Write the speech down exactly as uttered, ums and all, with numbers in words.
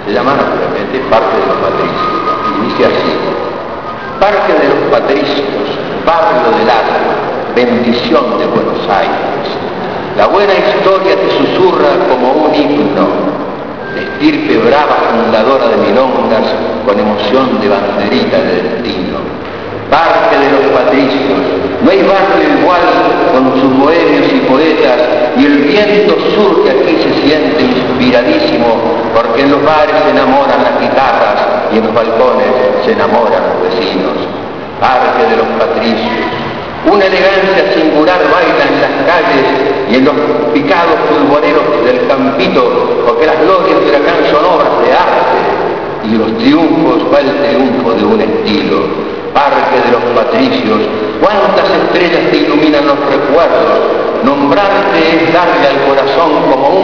se llama naturalmente Parque de los Patricios, y dice así: Parque de los Patricios, barrio del alma, bendición de Buenos Aires. La buena historia te susurra como un himno, de estirpe brava fundadora de milongas, con emoción de banderita de destino. Parque de los Patricios, no hay barrio igual con sus bohemios y poetas, y el viento sur que aquí se siente inspiradísimo, porque en los bares se enamoran las guitarras y en los balcones se enamoran los vecinos. Parque de los Patricios, una elegancia singular baila en las calles y en los picados fulgoneros del campito, porque las glorias de Huracán son obras de arte y los triunfos va el triunfo de un estilo. Parque de los Patricios, cuántas estrellas te iluminan los recuerdos. Nombrarte es darle al corazón como